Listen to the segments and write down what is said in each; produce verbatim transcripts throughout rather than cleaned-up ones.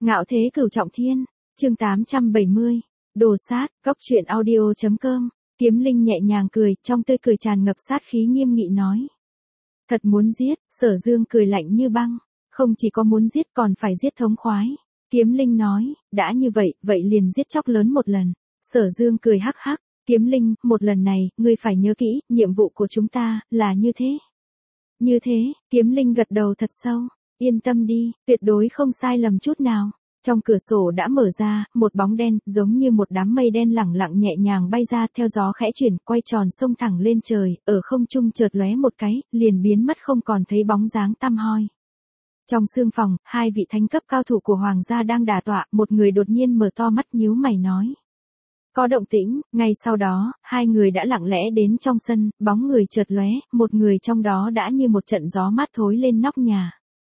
Ngạo thế cửu trọng thiên, chương tám trăm bảy mươi, đồ sát, góc truyện audio chấm com, Kiếm Linh nhẹ nhàng cười, trong tươi cười tràn ngập sát khí nghiêm nghị nói. Thật muốn giết, Sở Dương cười lạnh như băng, không chỉ có muốn giết còn phải giết thống khoái. Kiếm Linh nói, đã như vậy, vậy liền giết chóc lớn một lần. Sở Dương cười hắc hắc, Kiếm Linh, một lần này, ngươi phải nhớ kỹ, nhiệm vụ của chúng ta, là như thế. Như thế, Kiếm Linh gật đầu thật sâu, yên tâm đi, tuyệt đối không sai lầm chút nào. Trong cửa sổ đã mở ra, một bóng đen, giống như một đám mây đen lẳng lặng nhẹ nhàng bay ra theo gió khẽ chuyển, quay tròn xông thẳng lên trời, ở không trung chợt lóe một cái, liền biến mất không còn thấy bóng dáng tăm hoi. Trong sương phòng, hai vị thánh cấp cao thủ của Hoàng gia đang đả tọa, một người đột nhiên mở to mắt nhíu mày nói. Có động tĩnh, ngay sau đó, hai người đã lặng lẽ đến trong sân, bóng người chợt lóe, một người trong đó đã như một trận gió mát thối lên nóc nhà.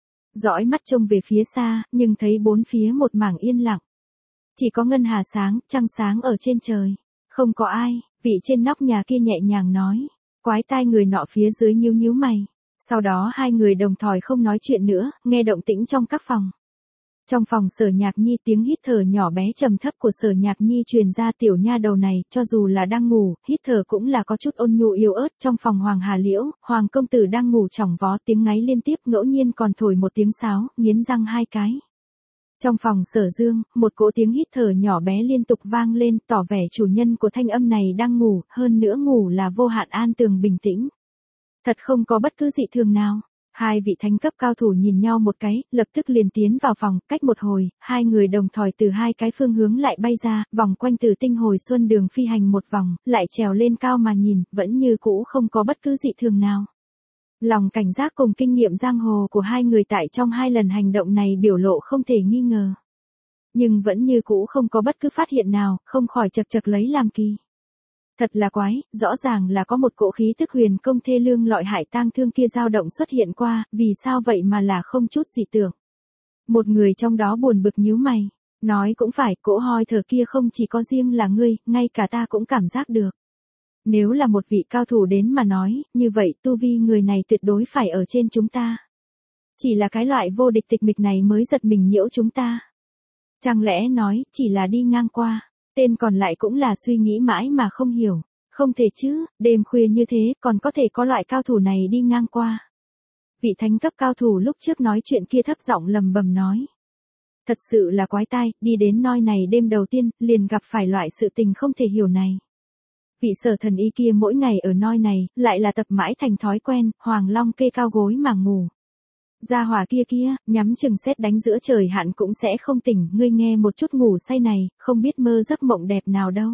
Dõi mắt trông về phía xa, nhưng thấy bốn phía một mảng yên lặng. Chỉ có ngân hà sáng, trăng sáng ở trên trời. Không có ai, vị trên nóc nhà kia nhẹ nhàng nói. Quái tai người nọ phía dưới nhíu nhíu mày. Sau đó hai người đồng thời không nói chuyện nữa, nghe động tĩnh trong các phòng. Trong phòng Sở Nhạc Nhi, tiếng hít thở nhỏ bé trầm thấp của Sở Nhạc Nhi truyền ra. Tiểu nha đầu này, cho dù là đang ngủ, hít thở cũng là có chút ôn nhu yếu ớt. Trong phòng Hoàng Hà Liễu, Hoàng công tử đang ngủ chỏng vó, tiếng ngáy liên tiếp, ngẫu nhiên còn thổi một tiếng sáo, nghiến răng hai cái. Trong phòng Sở Dương, một cỗ tiếng hít thở nhỏ bé liên tục vang lên, tỏ vẻ chủ nhân của thanh âm này đang ngủ, hơn nữa ngủ là vô hạn an tường bình tĩnh. Thật không có bất cứ dị thường nào. Hai vị thánh cấp cao thủ nhìn nhau một cái, lập tức liền tiến vào phòng, cách một hồi, hai người đồng thời từ hai cái phương hướng lại bay ra, vòng quanh Tử Tinh hồi xuân đường phi hành một vòng, lại trèo lên cao mà nhìn, vẫn như cũ không có bất cứ dị thường nào. Lòng cảnh giác cùng kinh nghiệm giang hồ của hai người tại trong hai lần hành động này biểu lộ không thể nghi ngờ. Nhưng vẫn như cũ không có bất cứ phát hiện nào, không khỏi chật chật lấy làm kỳ. Thật là quái, rõ ràng là có một cỗ khí tức huyền công thê lương lọi hại tang thương kia dao động xuất hiện qua, vì sao vậy mà là không chút gì tưởng. Một người trong đó buồn bực nhíu mày, nói cũng phải, cỗ hoi thở kia không chỉ có riêng là ngươi, ngay cả ta cũng cảm giác được. Nếu là một vị cao thủ đến mà nói, như vậy tu vi người này tuyệt đối phải ở trên chúng ta. Chỉ là cái loại vô địch tịch mịch này mới giật mình nhiễu chúng ta. Chẳng lẽ nói, chỉ là đi ngang qua. Tên còn lại cũng là suy nghĩ mãi mà không hiểu. Không thể chứ, đêm khuya như thế, còn có thể có loại cao thủ này đi ngang qua. Vị thánh cấp cao thủ lúc trước nói chuyện kia thấp giọng lầm bầm nói. Thật sự là quái tai, đi đến nơi này đêm đầu tiên, liền gặp phải loại sự tình không thể hiểu này. Vị Sở thần y kia mỗi ngày ở nơi này, lại là tập mãi thành thói quen, Hoàng Long kê cao gối mà ngủ. Gia hỏa kia kia, nhắm chừng sét đánh giữa trời hạn cũng sẽ không tỉnh, ngươi nghe một chút ngủ say này, không biết mơ giấc mộng đẹp nào đâu.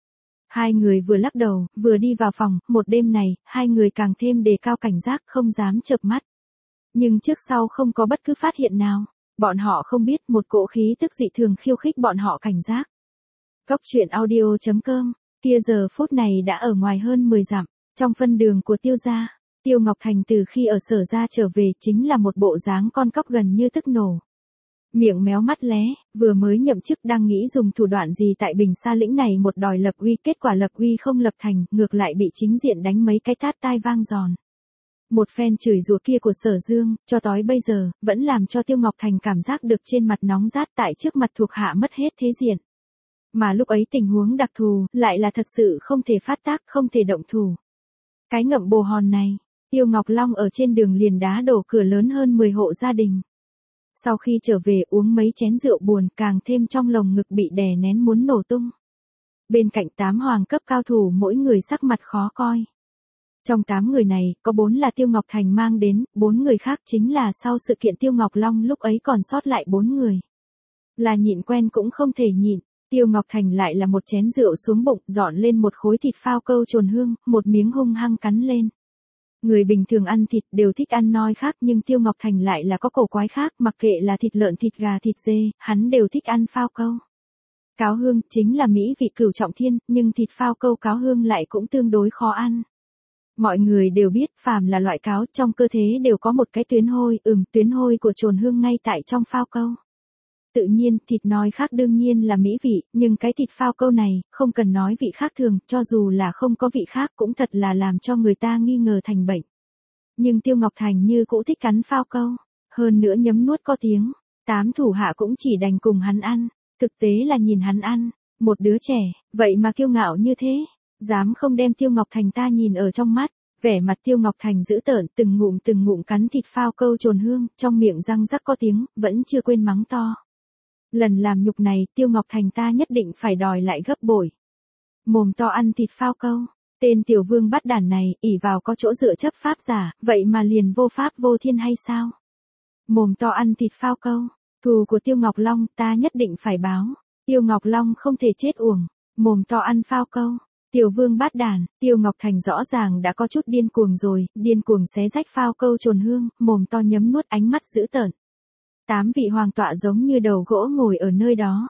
Hai người vừa lắc đầu, vừa đi vào phòng, một đêm này, hai người càng thêm đề cao cảnh giác, không dám chợp mắt. Nhưng trước sau không có bất cứ phát hiện nào, bọn họ không biết một cỗ khí tức dị thường khiêu khích bọn họ cảnh giác. Góc truyện audio chấm com, kia giờ phút này đã ở ngoài hơn mười dặm, trong phân đường của Tiêu gia. Tiêu Ngọc Thành từ khi ở Sở gia trở về chính là một bộ dáng con cóc gần như tức nổ. Miệng méo mắt lé, vừa mới nhậm chức đang nghĩ dùng thủ đoạn gì tại Bình Sa lĩnh này một đòi lập uy, kết quả lập uy không lập thành, ngược lại bị chính diện đánh mấy cái tát tai vang giòn. Một phen chửi rủa kia của Sở Dương, cho tới bây giờ, vẫn làm cho Tiêu Ngọc Thành cảm giác được trên mặt nóng rát tại trước mặt thuộc hạ mất hết thế diện. Mà lúc ấy tình huống đặc thù, lại là thật sự không thể phát tác, không thể động thủ. Cái ngậm bồ hòn này. Tiêu Ngọc Long ở trên đường liền đá đổ cửa lớn hơn mười hộ gia đình. Sau khi trở về uống mấy chén rượu buồn, càng thêm trong lồng ngực bị đè nén muốn nổ tung. Bên cạnh tám hoàng cấp cao thủ mỗi người sắc mặt khó coi. Trong tám người này, có bốn là Tiêu Ngọc Thành mang đến, bốn người khác chính là sau sự kiện Tiêu Ngọc Long lúc ấy còn sót lại bốn người. Là nhịn quen cũng không thể nhịn. Tiêu Ngọc Thành lại là một chén rượu xuống bụng, dọn lên một khối thịt phao câu trồn hương, một miếng hung hăng cắn lên. Người bình thường ăn thịt đều thích ăn noi khác, nhưng Tiêu Ngọc Thành lại là có cổ quái khác, mặc kệ là thịt lợn, thịt gà, thịt dê, hắn đều thích ăn phao câu. Cáo hương chính là mỹ vị cửu trọng thiên, nhưng thịt phao câu cáo hương lại cũng tương đối khó ăn. Mọi người đều biết, phàm là loại cáo, trong cơ thể đều có một cái tuyến hôi, ừm, tuyến hôi của trồn hương ngay tại trong phao câu. Tự nhiên, thịt noi khác đương nhiên là mỹ vị, nhưng cái thịt phao câu này, không cần nói vị khác thường, cho dù là không có vị khác cũng thật là làm cho người ta nghi ngờ thành bệnh. Nhưng Tiêu Ngọc Thành như cũ thích cắn phao câu, hơn nữa nhấm nuốt có tiếng. Tám thủ hạ cũng chỉ đành cùng hắn ăn, thực tế là nhìn hắn ăn, một đứa trẻ, vậy mà kiêu ngạo như thế, dám không đem Tiêu Ngọc Thành ta nhìn ở trong mắt. Vẻ mặt Tiêu Ngọc Thành dữ tợn, từng ngụm từng ngụm cắn thịt phao câu trồn hương, trong miệng răng rắc có tiếng, vẫn chưa quên mắng to. Lần làm nhục này, Tiêu Ngọc Thành ta nhất định phải đòi lại gấp bội. Mồm to ăn thịt phao câu, tên tiểu vương bắt đản này, ỷ vào có chỗ dựa chấp pháp giả, vậy mà liền vô pháp vô thiên hay sao? Mồm to ăn thịt phao câu, thù của Tiêu Ngọc Long ta nhất định phải báo. Tiêu Ngọc Long không thể chết uổng, mồm to ăn phao câu. Tiểu vương bát đàn, Tiêu Ngọc Thành rõ ràng đã có chút điên cuồng rồi, điên cuồng xé rách phao câu trồn hương, mồm to nhấm nuốt, ánh mắt dữ tợn. Tám vị hoàng tọa giống như đầu gỗ ngồi ở nơi đó.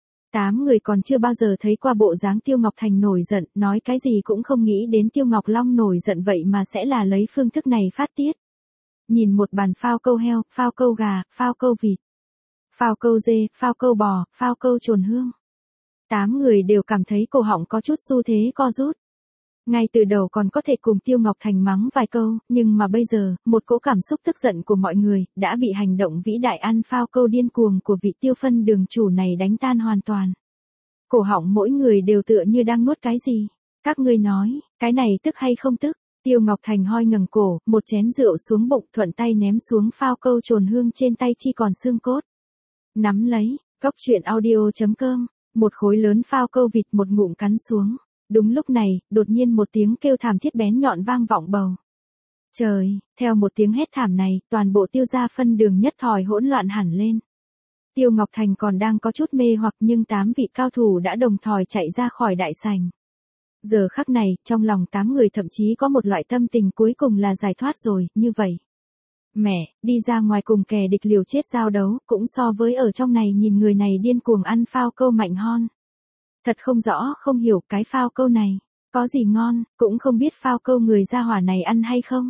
Tám người còn chưa bao giờ thấy qua bộ dáng Tiêu Ngọc Thành nổi giận, nói cái gì cũng không nghĩ đến Tiêu Ngọc Long nổi giận vậy mà sẽ là lấy phương thức này phát tiết. Nhìn một bàn phao câu heo, phao câu gà, phao câu vịt, phao câu dê, phao câu bò, phao câu trồn hương. Tám người đều cảm thấy cổ họng có chút xu thế co rút. Ngay từ đầu còn có thể cùng Tiêu Ngọc Thành mắng vài câu, nhưng mà bây giờ, một cỗ cảm xúc tức giận của mọi người, đã bị hành động vĩ đại ăn phao câu điên cuồng của vị Tiêu phân đường chủ này đánh tan hoàn toàn. Cổ họng mỗi người đều tựa như đang nuốt cái gì. Các ngươi nói, cái này tức hay không tức? Tiêu Ngọc Thành hoi ngẩng cổ, một chén rượu xuống bụng, thuận tay ném xuống phao câu trồn hương trên tay chi còn xương cốt. Nắm lấy, cốc truyện audio chấm com. Một khối lớn phao câu vịt một ngụm cắn xuống. Đúng lúc này, đột nhiên một tiếng kêu thảm thiết bén nhọn vang vọng bầu. Trời, theo một tiếng hét thảm này, toàn bộ Tiêu gia phân đường nhất thời hỗn loạn hẳn lên. Tiêu Ngọc Thành còn đang có chút mê hoặc nhưng tám vị cao thủ đã đồng thời chạy ra khỏi đại sảnh. Giờ khắc này, trong lòng tám người thậm chí có một loại tâm tình cuối cùng là giải thoát rồi, như vậy. Mẹ, đi ra ngoài cùng kẻ địch liều chết giao đấu, cũng so với ở trong này nhìn người này điên cuồng ăn phao câu mạnh hon. Thật không rõ, không hiểu cái phao câu này, có gì ngon, cũng không biết phao câu người gia hỏa này ăn hay không.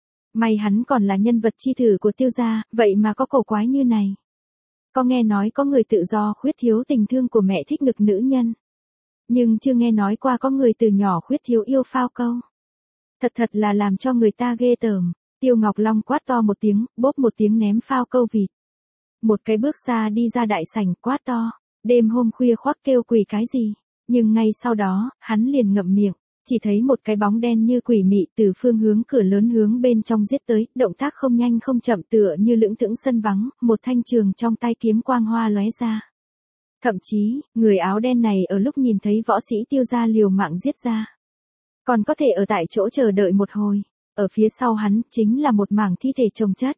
May hắn còn là nhân vật chi thử của Tiêu gia, vậy mà có cổ quái như này. Có nghe nói có người tự do khuyết thiếu tình thương của mẹ thích ngực nữ nhân. Nhưng chưa nghe nói qua có người từ nhỏ khuyết thiếu yêu phao câu. Thật thật là làm cho người ta ghê tởm. Tiêu Ngọc Long quát to một tiếng, bốp một tiếng ném phao câu vịt. Một cái bước xa đi ra đại sảnh quát to, đêm hôm khuya khoác kêu quỷ cái gì. Nhưng ngay sau đó, hắn liền ngậm miệng, chỉ thấy một cái bóng đen như quỷ mị từ phương hướng cửa lớn hướng bên trong giết tới, động tác không nhanh không chậm tựa như lững thững sân vắng, một thanh trường trong tay kiếm quang hoa lóe ra. Thậm chí, người áo đen này ở lúc nhìn thấy võ sĩ Tiêu gia liều mạng giết ra, còn có thể ở tại chỗ chờ đợi một hồi. Ở phía sau hắn, chính là một mảng thi thể chồng chất.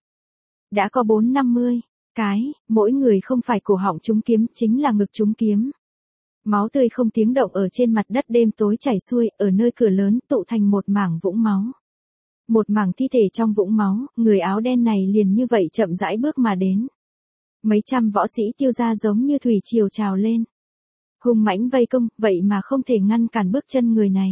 Đã có bốn năm mươi cái, mỗi người không phải cổ họng trúng kiếm, chính là ngực trúng kiếm. Máu tươi không tiếng động ở trên mặt đất đêm tối chảy xuôi, ở nơi cửa lớn, tụ thành một mảng vũng máu. Một mảng thi thể trong vũng máu, người áo đen này liền như vậy chậm rãi bước mà đến. Mấy trăm võ sĩ Tiêu gia giống như thủy triều trào lên. Hung mãnh vây công, vậy mà không thể ngăn cản bước chân người này.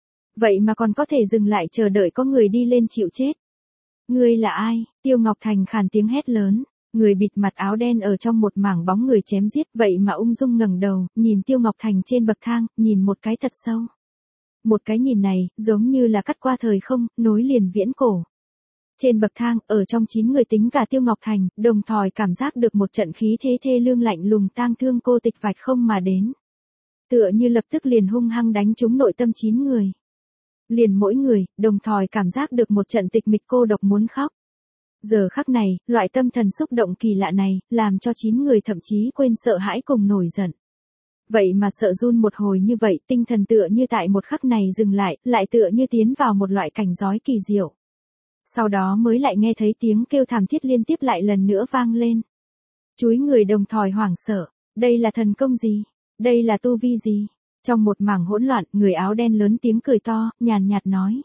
Vậy mà còn có thể dừng lại chờ đợi có người đi lên chịu chết. Ngươi là ai? Tiêu Ngọc Thành khàn tiếng hét lớn. Người bịt mặt áo đen ở trong một mảng bóng người chém giết, vậy mà ung dung ngẩng đầu, nhìn Tiêu Ngọc Thành trên bậc thang, nhìn một cái thật sâu. Một cái nhìn này, giống như là cắt qua thời không, nối liền viễn cổ. Trên bậc thang, ở trong chín người tính cả Tiêu Ngọc Thành, đồng thời cảm giác được một trận khí thế thê lương lạnh lùng tang thương cô tịch vạch không mà đến. Tựa như lập tức liền hung hăng đánh trúng nội tâm chín người. Liền mỗi người, đồng thời cảm giác được một trận tịch mịch cô độc muốn khóc. Giờ khắc này, loại tâm thần xúc động kỳ lạ này, làm cho chín người thậm chí quên sợ hãi cùng nổi giận. Vậy mà sợ run một hồi như vậy, tinh thần tựa như tại một khắc này dừng lại, lại tựa như tiến vào một loại cảnh giới kỳ diệu. Sau đó mới lại nghe thấy tiếng kêu thảm thiết liên tiếp lại lần nữa vang lên. Chúi người đồng thời hoảng sợ, đây là thần công gì? Đây là tu vi gì? Trong một mảng hỗn loạn, người áo đen lớn tiếng cười to, nhàn nhạt nói.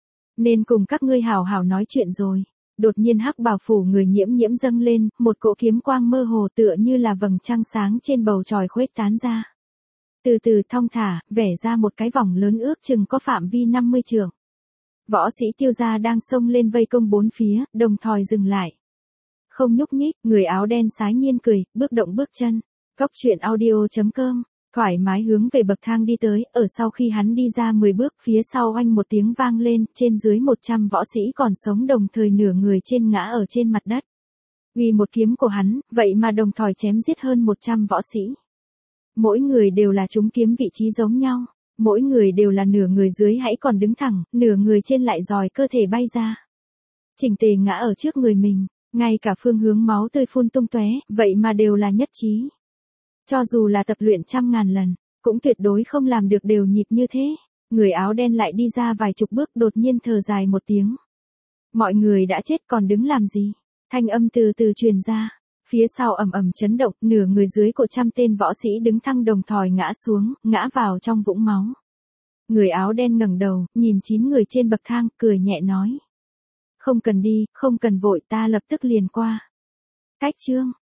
Nên cùng các ngươi hào hào nói chuyện rồi. Đột nhiên hắc bào phủ người nhiễm nhiễm dâng lên, một cỗ kiếm quang mơ hồ tựa như là vầng trăng sáng trên bầu trời khuếch tán ra. Từ từ thong thả, vẽ ra một cái vòng lớn ước chừng có phạm vi năm mươi trượng. Võ sĩ Tiêu gia đang xông lên vây công bốn phía, đồng thời dừng lại. Không nhúc nhích, người áo đen sái nhiên cười, bước động bước chân. Cốc truyện audio chấm com, thoải mái hướng về bậc thang đi tới, ở sau khi hắn đi ra mười bước, phía sau oanh một tiếng vang lên, trên dưới một trăm võ sĩ còn sống đồng thời nửa người trên ngã ở trên mặt đất. Vì một kiếm của hắn, vậy mà đồng thời chém giết hơn một trăm võ sĩ. Mỗi người đều là trúng kiếm vị trí giống nhau, mỗi người đều là nửa người dưới hãy còn đứng thẳng, nửa người trên lại giòi cơ thể bay ra. Chỉnh tề ngã ở trước người mình, ngay cả phương hướng máu tươi phun tung tóe, vậy mà đều là nhất trí. Cho dù là tập luyện trăm ngàn lần, cũng tuyệt đối không làm được đều nhịp như thế. Người áo đen lại đi ra vài chục bước đột nhiên thở dài một tiếng. Mọi người đã chết còn đứng làm gì? Thanh âm từ từ truyền ra. Phía sau ầm ầm chấn động, nửa người dưới của trăm tên võ sĩ đứng thăng đồng thời ngã xuống, ngã vào trong vũng máu. Người áo đen ngẩng đầu, nhìn chín người trên bậc thang, cười nhẹ nói. Không cần đi, không cần vội, ta lập tức liền qua. Cách chương